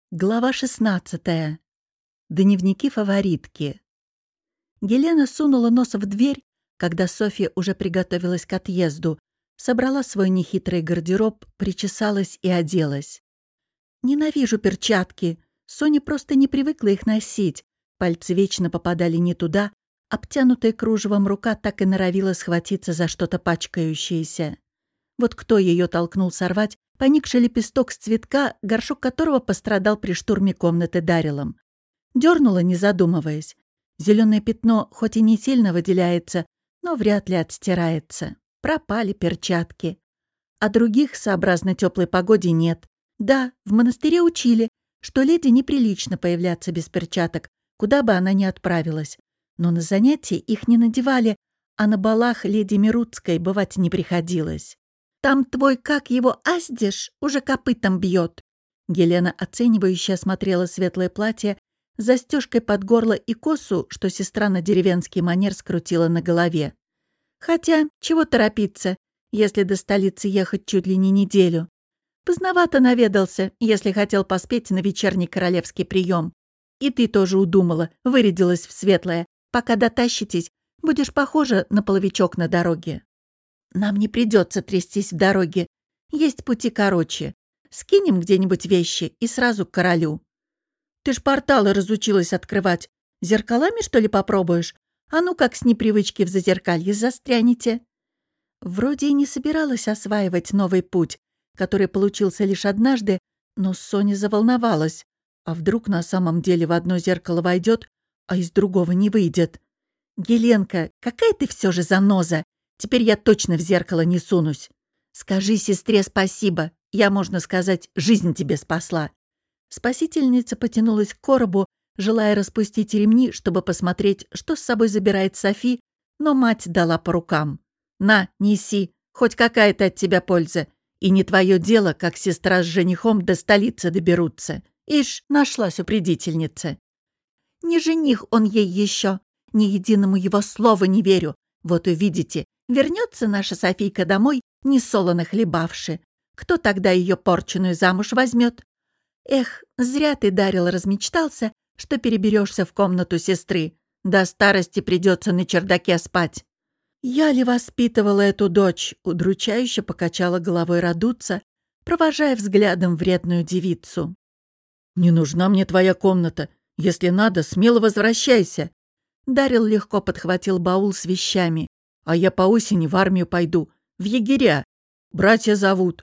Глава 16. Дневники фаворитки. Гелена сунула нос в дверь, когда Софья уже приготовилась к отъезду, собрала свой нехитрый гардероб, причесалась и оделась. «Ненавижу перчатки. Соня просто не привыкла их носить. Пальцы вечно попадали не туда, обтянутая кружевом рука так и норовила схватиться за что-то пачкающееся. Вот кто ее толкнул сорвать поникший лепесток с цветка, горшок которого пострадал при штурме комнаты Дарилом. Дёрнула, не задумываясь. Зеленое пятно хоть и не сильно выделяется, но вряд ли отстирается. Пропали перчатки. А других, сообразно теплой погоде, нет. Да, в монастыре учили, что леди неприлично появляться без перчаток, куда бы она ни отправилась. Но на занятия их не надевали, а на балах леди Мирутской бывать не приходилось. «Там твой, как его, Аздиш, уже копытом бьет». Гелена оценивающе осмотрела светлое платье с застежкой под горло и косу, что сестра на деревенский манер скрутила на голове. Хотя, чего торопиться, если до столицы ехать чуть ли не неделю. Поздновато наведался, если хотел поспеть на вечерний королевский прием. И ты тоже удумала, вырядилась в светлое. Пока дотащитесь, будешь похожа на половичок на дороге. Нам не придется трястись в дороге. Есть пути короче. Скинем где-нибудь вещи и сразу к королю. Ты ж порталы разучилась открывать. Зеркалами, что ли, попробуешь? А ну как с непривычки в зазеркалье застрянете. Вроде и не собиралась осваивать новый путь, который получился лишь однажды, но Соня заволновалась. А вдруг на самом деле в одно зеркало войдет, а из другого не выйдет? Геленка, какая ты все же заноза! Теперь я точно в зеркало не сунусь. Скажи сестре спасибо. Я, можно сказать, жизнь тебе спасла». Спасительница потянулась к коробу, желая распустить ремни, чтобы посмотреть, что с собой забирает Софи, но мать дала по рукам. «На, неси, хоть какая-то от тебя польза. И не твое дело, как сестра с женихом до столицы доберутся. Ишь, нашлась упредительница». «Не жених он ей еще. Ни единому его слову не верю. Вот увидите, вернется наша Софийка домой, несолоно хлебавши. Кто тогда ее порченую замуж возьмет? Эх, зря ты, Дарил, размечтался, что переберешься в комнату сестры. До старости придется на чердаке спать». «Я ли воспитывала эту дочь?» — удручающе покачала головой Радуца, провожая взглядом вредную девицу. «Не нужна мне твоя комната. Если надо, смело возвращайся». Дарил легко подхватил баул с вещами. «А я по осени в армию пойду, в егеря. Братья зовут».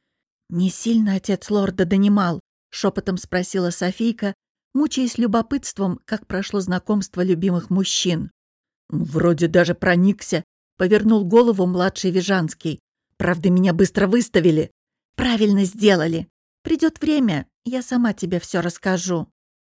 «Не сильно отец лорда донимал?» — шепотом спросила Софийка, мучаясь любопытством, как прошло знакомство любимых мужчин. «Вроде даже проникся», — повернул голову младший Вижанский. «Правда, меня быстро выставили». «Правильно сделали. Придет время, я сама тебе все расскажу».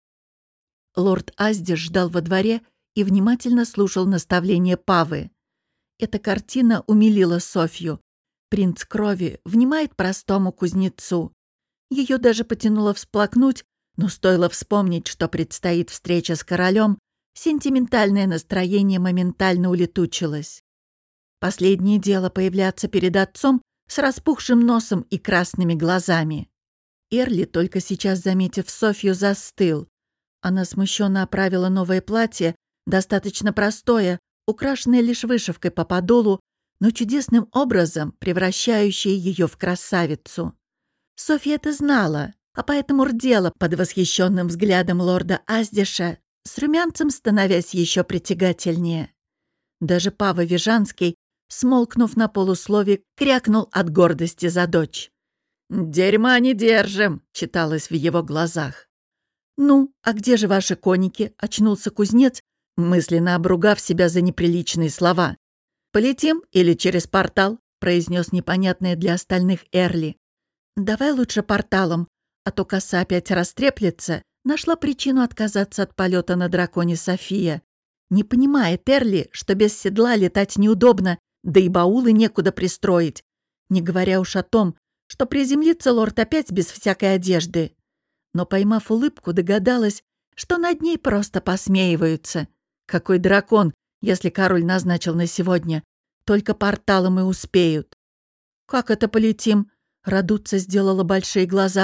Лорд Аздиш ждал во дворе и внимательно слушал наставления Павы. Эта картина умилила Софью. Принц крови внимает простому кузнецу. Ее даже потянуло всплакнуть, но стоило вспомнить, что предстоит встреча с королем, сентиментальное настроение моментально улетучилось. Последнее дело появляться перед отцом с распухшим носом и красными глазами. Эрли, только сейчас заметив Софью, застыл. Она смущенно оправила новое платье, достаточно простое, украшенное лишь вышивкой по подолу, но чудесным образом превращающее ее в красавицу. Софья это знала, а поэтому рдела под восхищенным взглядом лорда Аздиша, с румянцем становясь еще притягательнее. Даже Пава Вижанский, смолкнув на полуслове, крякнул от гордости за дочь. «Дерьма не держим», — читалось в его глазах. «Ну, а где же ваши коники?» — очнулся кузнец, мысленно обругав себя за неприличные слова. «Полетим или через портал?» — произнес непонятное для остальных Эрли. «Давай лучше порталом, а то коса опять растреплется», нашла причину отказаться от полета на драконе София. Не понимает Эрли, что без седла летать неудобно, да и баулы некуда пристроить. Не говоря уж о том, что приземлится лорд опять без всякой одежды. Но, поймав улыбку, догадалась, что над ней просто посмеиваются. Какой дракон, если король назначил на сегодня? Только порталом и успеют. «Как это полетим?» Радуца сделала большие глаза.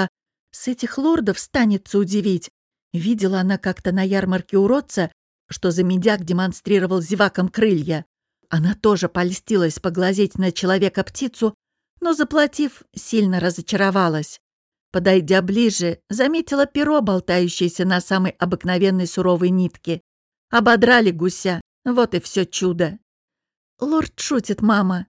С этих лордов станется удивить. Видела она как-то на ярмарке уродца, что за медяк демонстрировал зевакам крылья. Она тоже польстилась поглазеть на человека-птицу, но, заплатив, сильно разочаровалась. Подойдя ближе, заметила перо, болтающееся на самой обыкновенной суровой нитке. Ободрали гуся, вот и все чудо. «Лорд шутит, мама».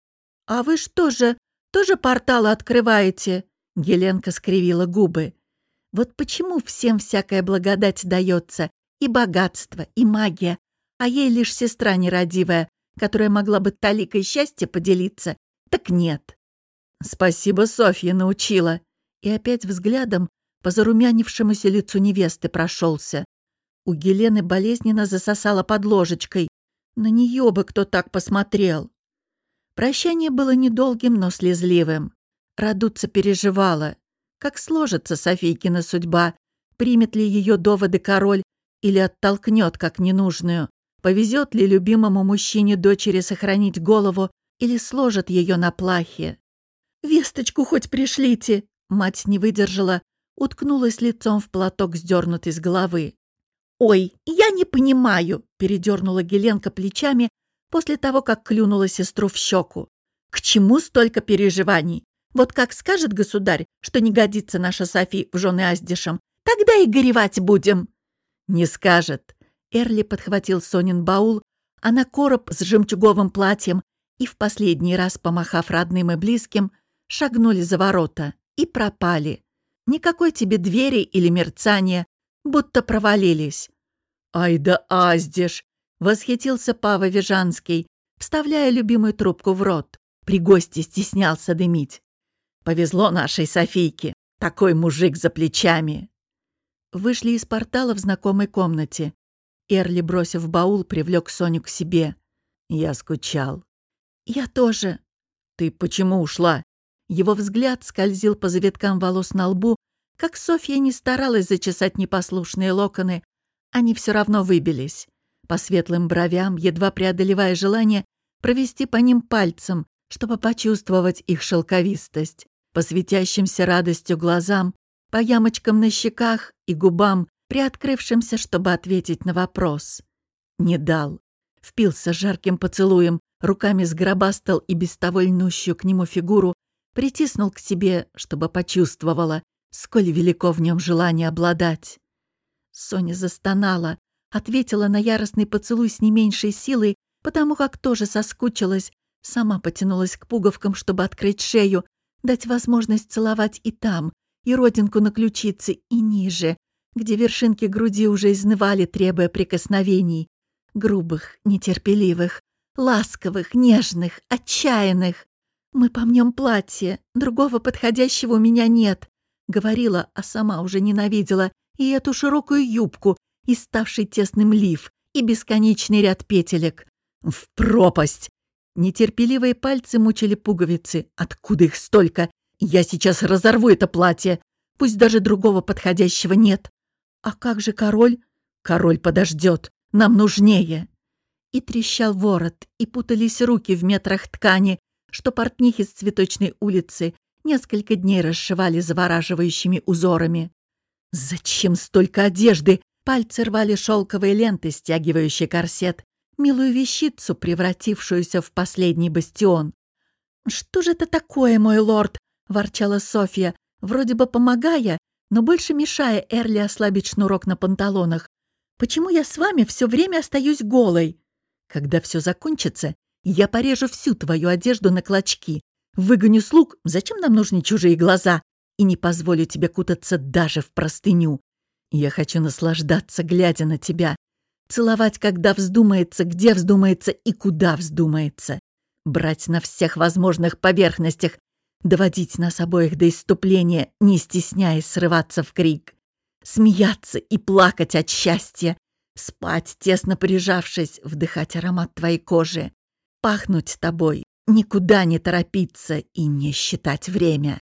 «А вы что же, тоже порталы открываете?» Геленка скривила губы. «Вот почему всем всякая благодать дается, и богатство, и магия, а ей лишь сестра нерадивая, которая могла бы таликой счастья поделиться, так нет». «Спасибо, Софья научила». И опять взглядом по зарумянившемуся лицу невесты прошелся. У Гелены болезненно засосала под ложечкой. На нее бы кто так посмотрел. Прощание было недолгим, но слезливым. Радуца переживала. Как сложится Софийкина судьба, примет ли ее доводы король или оттолкнет как ненужную, повезет ли любимому мужчине дочери сохранить голову или сложит ее на плахе. «Весточку хоть пришлите!» Мать не выдержала, уткнулась лицом в платок, сдернутый с головы. «Ой, я не понимаю!» — передернула Геленка плечами после того, как клюнула сестру в щеку. «К чему столько переживаний? Вот как скажет государь, что не годится наша Софи в жены Аздишем, тогда и горевать будем!» «Не скажет!» Эрли подхватил Сонин баул, а на короб с жемчуговым платьем и, в последний раз помахав родным и близким, шагнули за ворота и пропали. Никакой тебе двери или мерцания, будто провалились. «Ай да Аздиш!» — восхитился Пава Вижанский, вставляя любимую трубку в рот. При гости стеснялся дымить. «Повезло нашей Софийке, такой мужик за плечами!» Вышли из портала в знакомой комнате. Эрли, бросив баул, привлек Соню к себе. «Я скучал». «Я тоже». «Ты почему ушла?» Его взгляд скользил по завиткам волос на лбу, как Софья не старалась зачесать непослушные локоны, они все равно выбились. По светлым бровям, едва преодолевая желание провести по ним пальцем, чтобы почувствовать их шелковистость, по светящимся радостью глазам, по ямочкам на щеках и губам, приоткрывшимся, чтобы ответить на вопрос. Не дал. Впился жарким поцелуем, руками сгробастал и без того льнущую к нему фигуру, притиснул к себе, чтобы почувствовала, сколь велико в нем желание обладать. Соня застонала, ответила на яростный поцелуй с не меньшей силой, потому как тоже соскучилась, сама потянулась к пуговкам, чтобы открыть шею, дать возможность целовать и там, и родинку на ключице, и ниже, где вершинки груди уже изнывали, требуя прикосновений. Грубых, нетерпеливых, ласковых, нежных, отчаянных. «Мы помнем платье, другого подходящего у меня нет», — говорила, а сама уже ненавидела и эту широкую юбку, и ставший тесным лиф, и бесконечный ряд петелек. «В пропасть!» Нетерпеливые пальцы мучили пуговицы. «Откуда их столько? Я сейчас разорву это платье. Пусть даже другого подходящего нет». «А как же король?» «Король подождет. Нам нужнее». И трещал ворот, и путались руки в метрах ткани, что портнихи с Цветочной улицы несколько дней расшивали завораживающими узорами. «Зачем столько одежды?» Пальцы рвали шелковые ленты, стягивающие корсет, милую вещицу, превратившуюся в последний бастион. «Что же это такое, мой лорд?» — ворчала Софья, вроде бы помогая, но больше мешая Эрли ослабить шнурок на панталонах. «Почему я с вами все время остаюсь голой? Когда все закончится, я порежу всю твою одежду на клочки, выгоню слуг, зачем нам нужны чужие глаза, и не позволю тебе кутаться даже в простыню. Я хочу наслаждаться, глядя на тебя, целовать, когда вздумается, где вздумается и куда вздумается, брать на всех возможных поверхностях, доводить нас обоих до исступления, не стесняясь срываться в крик, смеяться и плакать от счастья, спать, тесно прижавшись, вдыхать аромат твоей кожи, пахнуть тобой, никуда не торопиться и не считать время».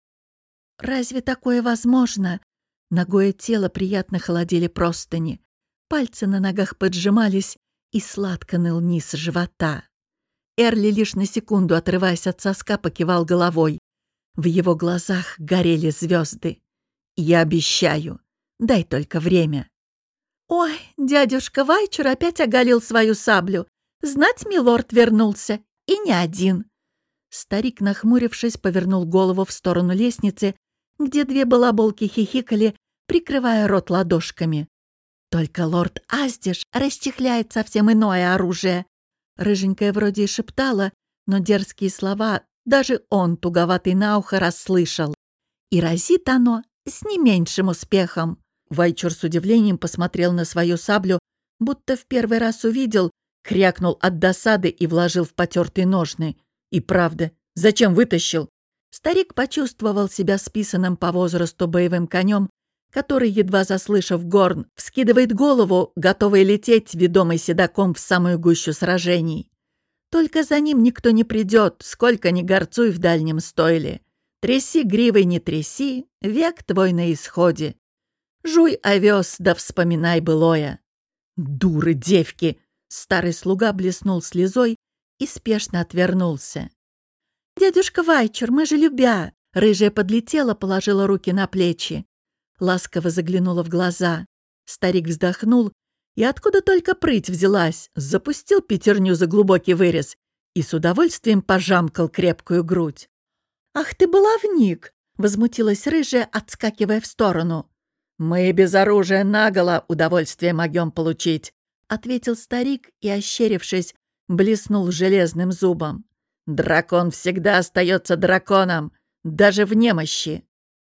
«Разве такое возможно?» Ногое тело приятно холодили простыни. Пальцы на ногах поджимались, и сладко ныл низ живота. Эрли, лишь на секунду отрываясь от соска, покивал головой. В его глазах горели звезды. Я обещаю. Дай только время». «Ой, дядюшка Вайчур опять оголил свою саблю. Знать, милорд вернулся. И не один». Старик, нахмурившись, повернул голову в сторону лестницы, где две балаболки хихикали, прикрывая рот ладошками. «Только лорд Аздиш расчехляет совсем иное оружие». Рыженькая вроде и шептала, но дерзкие слова даже он, туговатый на ухо, расслышал. И разит оно с не меньшим успехом. Вайчур с удивлением посмотрел на свою саблю, будто в первый раз увидел, крякнул от досады и вложил в потертые ножны. И правда, зачем вытащил? Старик почувствовал себя списанным по возрасту боевым конем, который, едва заслышав горн, вскидывает голову, готовый лететь, ведомый седаком в самую гущу сражений. Только за ним никто не придет, сколько ни горцуй в дальнем стойле. Тряси гривой, не тряси, век твой на исходе. Жуй овес, да вспоминай былое. «Дуры, девки!» Старый слуга блеснул слезой и спешно отвернулся. «Дядюшка Вайчур, мы же любя!» Рыжая подлетела, положила руки на плечи. Ласково заглянула в глаза. Старик вздохнул, и откуда только прыть взялась, запустил пятерню за глубокий вырез и с удовольствием пожамкал крепкую грудь. «Ах ты баловник!» — возмутилась рыжая, отскакивая в сторону. «Мы без оружия наголо удовольствие могем получить», — ответил старик и, ощерившись, блеснул железным зубом. «Дракон всегда остается драконом, даже в немощи».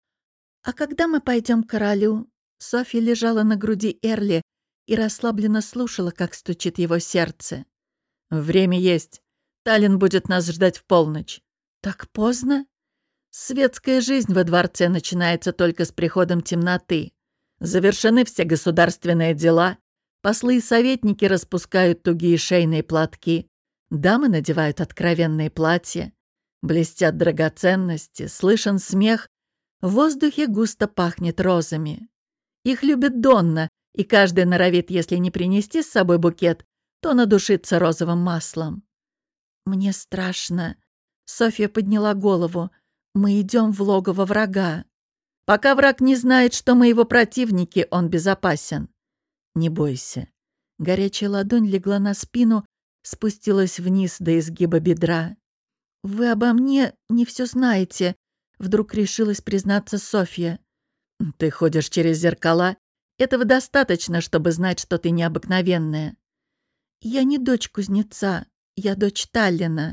«А когда мы пойдем к королю?» Софья лежала на груди Эрли и расслабленно слушала, как стучит его сердце. «Время есть. Таллин будет нас ждать в полночь». «Так поздно?» «Светская жизнь во дворце начинается только с приходом темноты. Завершены все государственные дела. Послы и советники распускают тугие шейные платки. Дамы надевают откровенные платья. Блестят драгоценности, слышен смех. В воздухе густо пахнет розами. Их любит Донна, и каждый норовит, если не принести с собой букет, то надушиться розовым маслом». «Мне страшно». Софья подняла голову. «Мы идем в логово врага. Пока враг не знает, что мы его противники, он безопасен. Не бойся». Горячая ладонь легла на спину, спустилась вниз до изгиба бедра. «Вы обо мне не все знаете», — вдруг решилась признаться Софья. «Ты ходишь через зеркала. Этого достаточно, чтобы знать, что ты необыкновенная». «Я не дочь кузнеца, я дочь Таллина».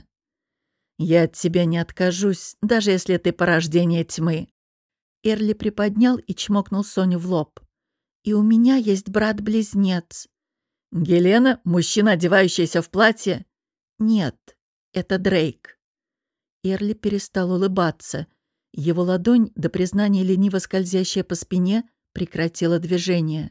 «Я от тебя не откажусь, даже если ты порождение тьмы». Эрли приподнял и чмокнул Соню в лоб. «И у меня есть брат-близнец». «Гелена, мужчина, одевающийся в платье?» «Нет, это Дрейк». Эрли перестал улыбаться. Его ладонь, до признания лениво скользящая по спине, прекратила движение.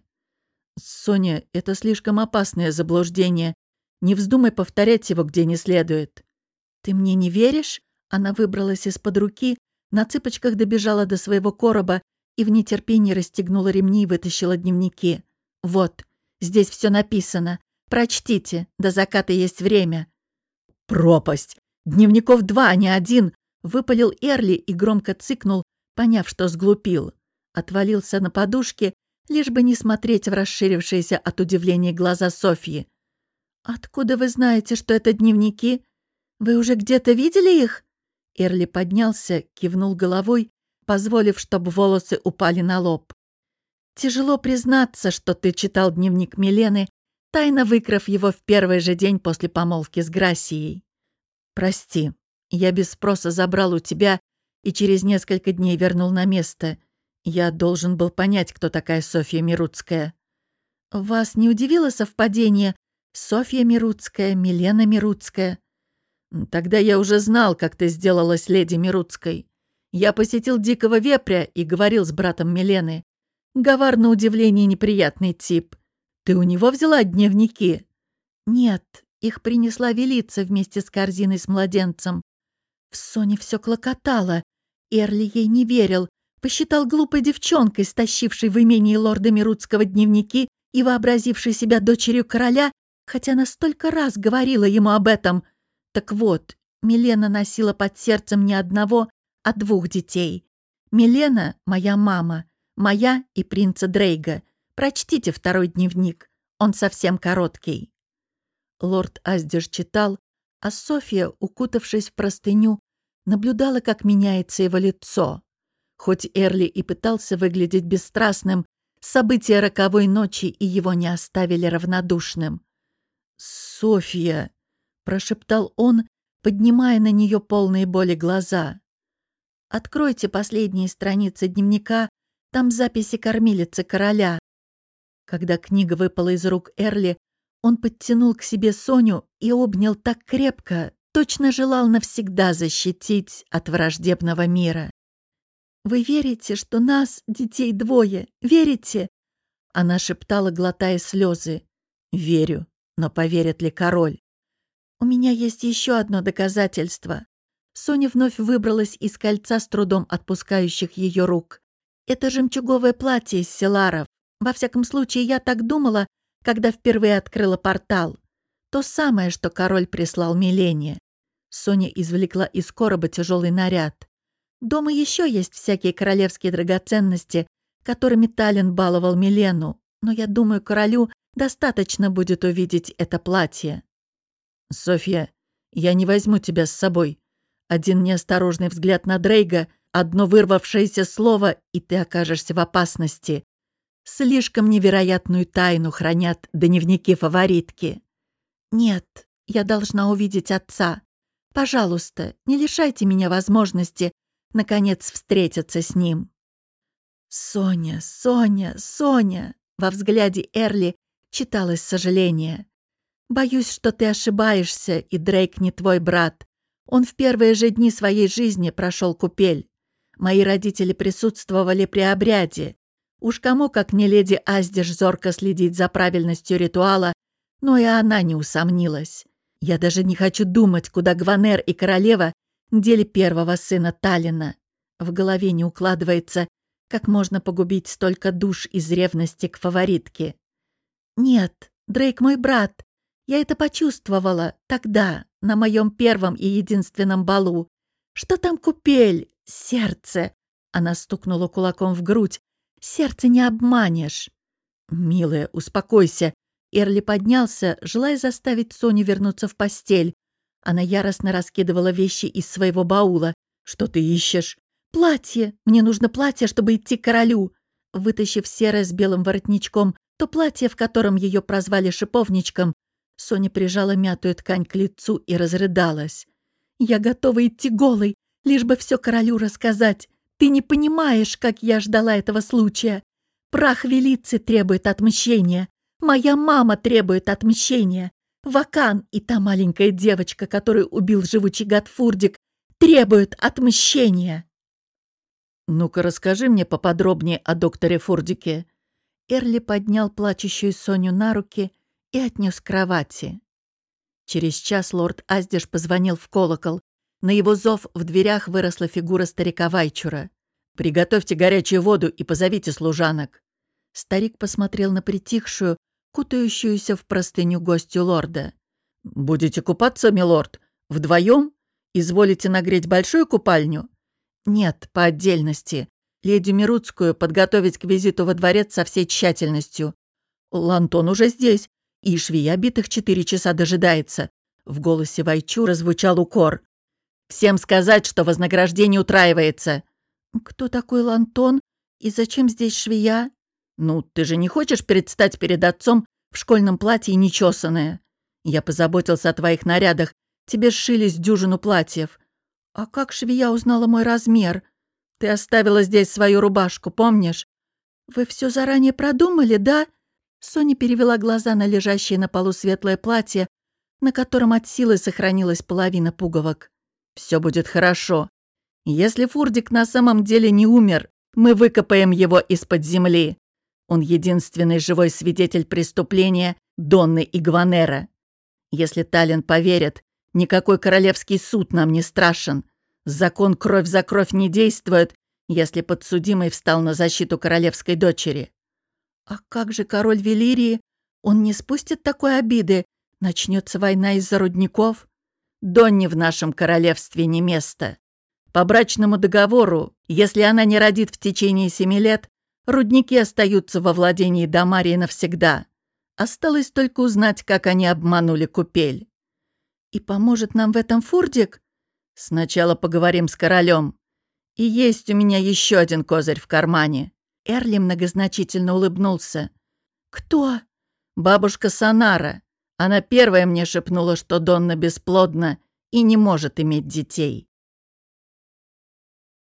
«Соня, это слишком опасное заблуждение. Не вздумай повторять его где не следует». «Ты мне не веришь?» Она выбралась из-под руки, на цыпочках добежала до своего короба и в нетерпении расстегнула ремни и вытащила дневники. «Вот, здесь все написано. Прочтите, до заката есть время». «Пропасть! Дневников 2, а не 1!» — выпалил Эрли и громко цыкнул, поняв, что сглупил. Отвалился на подушке, лишь бы не смотреть в расширившиеся от удивления глаза Софьи. «Откуда вы знаете, что это дневники? Вы уже где-то видели их?» Эрли поднялся, кивнул головой, позволив, чтобы волосы упали на лоб. «Тяжело признаться, что ты читал дневник Милены, тайно выкрав его в первый же день после помолвки с Грасией. Прости, я без спроса забрал у тебя и через несколько дней вернул на место. Я должен был понять, кто такая Софья Мируцкая». «Вас не удивило совпадение? Софья Мируцкая, Милена Мируцкая?» «Тогда я уже знал, как ты сделалась леди Мируцкой. Я посетил Дикого Вепря и говорил с братом Милены. Гавар, на удивление, неприятный тип. Ты у него взяла дневники?» «Нет, их принесла Велица вместе с корзиной с младенцем». В Соне все клокотало. Эрли ей не верил. Посчитал глупой девчонкой, стащившей в имении лорда Мируцкого дневники и вообразившей себя дочерью короля, хотя она столько раз говорила ему об этом. Так вот, Милена носила под сердцем не одного, а 2 детей. Милена, моя мама, Моя и принца Дрейга. Прочтите второй дневник. Он совсем короткий». Лорд Аздиш читал, а Софья, укутавшись в простыню, наблюдала, как меняется его лицо. Хоть Эрли и пытался выглядеть бесстрастным, события роковой ночи и его не оставили равнодушным. «Софья!» — прошептал он, поднимая на нее полные боли глаза. «Откройте последние страницы дневника, там записи кормилицы короля». Когда книга выпала из рук Эрли, он подтянул к себе Соню и обнял так крепко, точно желал навсегда защитить от враждебного мира. «Вы верите, что нас, детей, двое? Верите?» Она шептала, глотая слезы. «Верю, но поверит ли король?» «У меня есть еще одно доказательство». Соня вновь выбралась из кольца, с трудом отпускающих ее рук. «Это жемчуговое платье из селаров. Во всяком случае, я так думала, когда впервые открыла портал. То самое, что король прислал Милене». Соня извлекла из короба тяжелый наряд. «Дома еще есть всякие королевские драгоценности, которыми Таллин баловал Милену, но я думаю, королю достаточно будет увидеть это платье». «Софья, я не возьму тебя с собой. Один неосторожный взгляд на Дрейга, одно вырвавшееся слово, и ты окажешься в опасности. Слишком невероятную тайну хранят дневники фаворитки». «Нет, я должна увидеть отца. Пожалуйста, не лишайте меня возможности, наконец, встретиться с ним». «Соня, Соня, Соня!» Во взгляде Эрли читалось сожаление. «Боюсь, что ты ошибаешься, и Дрейк не твой брат. Он в первые же дни своей жизни прошел купель. Мои родители присутствовали при обряде. Уж кому, как не леди Аздиш, зорко следить за правильностью ритуала, но и она не усомнилась. Я даже не хочу думать, куда Гванер и королева дели первого сына Таллина. В голове не укладывается, как можно погубить столько душ из ревности к фаворитке. Нет, Дрейк мой брат. Я это почувствовала тогда, на моем первом и единственном балу. Что там купель? Сердце. Она стукнула кулаком в грудь. Сердце не обманешь. «Милая, успокойся». Эрли поднялся, желая заставить Соню вернуться в постель. Она яростно раскидывала вещи из своего баула. «Что ты ищешь?» «Платье! Мне нужно платье, чтобы идти к королю!» Вытащив серое с белым воротничком, то платье, в котором ее прозвали шиповничком, Соня прижала мятую ткань к лицу и разрыдалась. «Я готова идти голой, лишь бы все королю рассказать. Ты не понимаешь, как я ждала этого случая. Прах Велицы требует отмщения. Моя мама требует отмщения. Вакан и та маленькая девочка, которую убил живучий гад Фурдик, требуют отмщения». «Ну-ка, расскажи мне поподробнее о докторе Фурдике». Эрли поднял плачущую Соню на руки и отнес к кровати. Через час лорд Аздиш позвонил в колокол. На его зов в дверях выросла фигура старика Вайчура. «Приготовьте горячую воду и позовите служанок». Старик посмотрел на притихшую, кутающуюся в простыню гостью лорда. «Будете купаться, милорд? Вдвоем? Изволите нагреть большую купальню?» «Нет, по отдельности. Леди Мируцкую подготовить к визиту во дворец со всей тщательностью. Лантон уже здесь, и швея битых 4 часа дожидается». В голосе Вайчура звучал укор. «Всем сказать, что вознаграждение утраивается». «Кто такой Лантон? И зачем здесь швея?» «Ну, ты же не хочешь предстать перед отцом в школьном платье нечесанное? Я позаботился о твоих нарядах. Тебе сшили с дюжину платьев». «А как швея узнала мой размер?» «Ты оставила здесь свою рубашку, помнишь?» «Вы все заранее продумали, да?» Соня перевела глаза на лежащее на полу светлое платье, на котором от силы сохранилась половина пуговок. «Все будет хорошо. Если Фурдик на самом деле не умер, мы выкопаем его из-под земли. Он единственный живой свидетель преступления Донны и Гванера. Если Таллин поверит, никакой королевский суд нам не страшен. Закон кровь за кровь не действует, если подсудимый встал на защиту королевской дочери». «А как же король Велирии? Он не спустит такой обиды? Начнется война из-за рудников?» «Донне в нашем королевстве не место. По брачному договору, если она не родит в течение 7 лет, Рудники остаются во владении Дамарии навсегда. Осталось только узнать, как они обманули купель. И поможет нам в этом Фурдик? Сначала поговорим с королем. И есть у меня еще один козырь в кармане. Эрли многозначительно улыбнулся. Кто? Бабушка Санара. Она первая мне шепнула, что Донна бесплодна и не может иметь детей.